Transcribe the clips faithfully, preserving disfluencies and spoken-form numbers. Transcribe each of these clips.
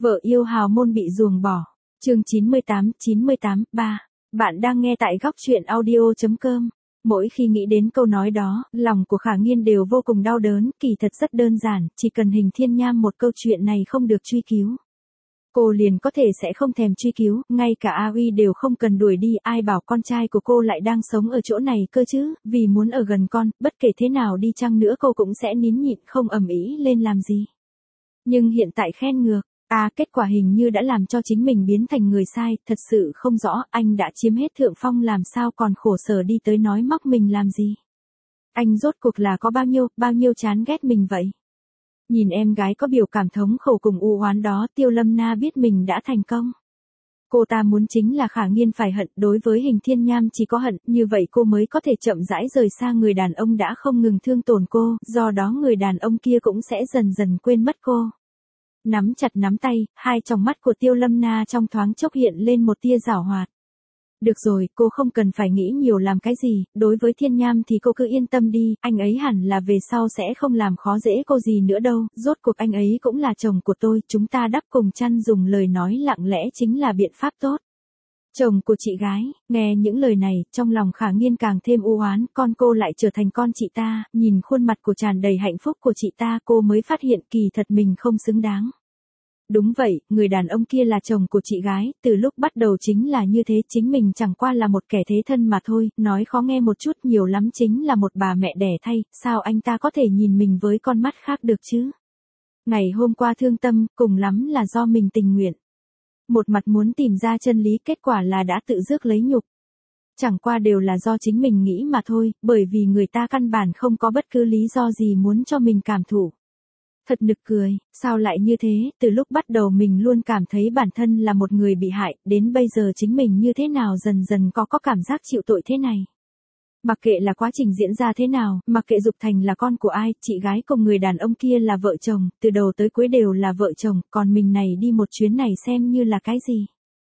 Vợ yêu hào môn bị ruồng bỏ. Chương chín mươi tám, chín mươi tám, ba. Bạn đang nghe tại góc truyện audio chấm com. Mỗi khi nghĩ đến câu nói đó, lòng của Khả Nghiên đều vô cùng đau đớn, kỳ thật rất đơn giản, chỉ cần Hình Thiên Nham một câu chuyện này không được truy cứu. Cô liền có thể sẽ không thèm truy cứu, ngay cả A Uy đều không cần đuổi đi, ai bảo con trai của cô lại đang sống ở chỗ này cơ chứ, vì muốn ở gần con, bất kể thế nào đi chăng nữa cô cũng sẽ nín nhịn không ầm ĩ lên làm gì. Nhưng hiện tại khen ngược, à kết quả hình như đã làm cho chính mình biến thành người sai, thật sự không rõ, anh đã chiếm hết thượng phong làm sao còn khổ sở đi tới nói móc mình làm gì. Anh rốt cuộc là có bao nhiêu, bao nhiêu chán ghét mình vậy. Nhìn em gái có biểu cảm thống khổ cùng u oán đó, Tiêu Lâm Na biết mình đã thành công. Cô ta muốn chính là Khả Nghiên phải hận, đối với Hình Thiên Nham chỉ có hận, như vậy cô mới có thể chậm rãi rời xa người đàn ông đã không ngừng thương tổn cô, do đó người đàn ông kia cũng sẽ dần dần quên mất cô. Nắm chặt nắm tay, hai tròng mắt của Tiêu Lâm Na trong thoáng chốc hiện lên một tia giảo hoạt. Được rồi, cô không cần phải nghĩ nhiều làm cái gì, đối với Thiên Nham thì cô cứ yên tâm đi, anh ấy hẳn là về sau sẽ không làm khó dễ cô gì nữa đâu, rốt cuộc anh ấy cũng là chồng của tôi, chúng ta đắp cùng chăn dùng lời nói lặng lẽ chính là biện pháp tốt. Chồng của chị gái, nghe những lời này, trong lòng Khả Nghiên càng thêm u oán, con cô lại trở thành con chị ta, nhìn khuôn mặt của tràn đầy hạnh phúc của chị ta cô mới phát hiện kỳ thật mình không xứng đáng. Đúng vậy, người đàn ông kia là chồng của chị gái, từ lúc bắt đầu chính là như thế, chính mình chẳng qua là một kẻ thế thân mà thôi, nói khó nghe một chút nhiều lắm chính là một bà mẹ đẻ thay, sao anh ta có thể nhìn mình với con mắt khác được chứ? Ngày hôm qua thương tâm, cùng lắm là do mình tình nguyện. Một mặt muốn tìm ra chân lý, kết quả là đã tự rước lấy nhục. Chẳng qua đều là do chính mình nghĩ mà thôi, bởi vì người ta căn bản không có bất cứ lý do gì muốn cho mình cảm thụ. Thật nực cười, sao lại như thế, từ lúc bắt đầu mình luôn cảm thấy bản thân là một người bị hại, đến bây giờ chính mình như thế nào dần dần có có cảm giác chịu tội thế này. Mặc kệ là quá trình diễn ra thế nào, mặc kệ Dục Thành là con của ai, chị gái cùng người đàn ông kia là vợ chồng, từ đầu tới cuối đều là vợ chồng, còn mình này đi một chuyến này xem như là cái gì.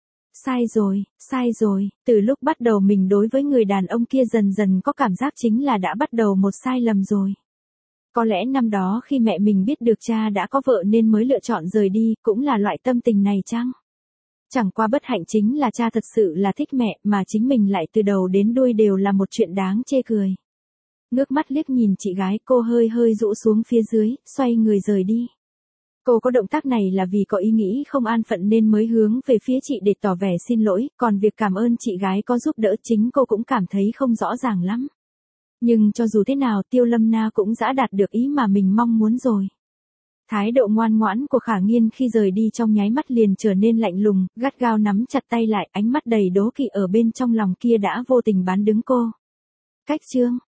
Sai rồi, sai rồi, từ lúc bắt đầu mình đối với người đàn ông kia dần dần có cảm giác chính là đã bắt đầu một sai lầm rồi. Có lẽ năm đó khi mẹ mình biết được cha đã có vợ nên mới lựa chọn rời đi, cũng là loại tâm tình này chăng? Chẳng qua bất hạnh chính là cha thật sự là thích mẹ, mà chính mình lại từ đầu đến đuôi đều là một chuyện đáng chê cười. Ngước mắt liếc nhìn chị gái, cô hơi hơi rũ xuống phía dưới, xoay người rời đi. Cô có động tác này là vì có ý nghĩ không an phận nên mới hướng về phía chị để tỏ vẻ xin lỗi, còn việc cảm ơn chị gái có giúp đỡ chính cô cũng cảm thấy không rõ ràng lắm. Nhưng cho dù thế nào Tiêu Lâm Na cũng đã đạt được ý mà mình mong muốn rồi. Thái độ ngoan ngoãn của Khả Nghiên khi rời đi trong nháy mắt liền trở nên lạnh lùng, gắt gao nắm chặt tay lại, ánh mắt đầy đố kỵ ở bên trong lòng kia đã vô tình bán đứng cô. Cách chương,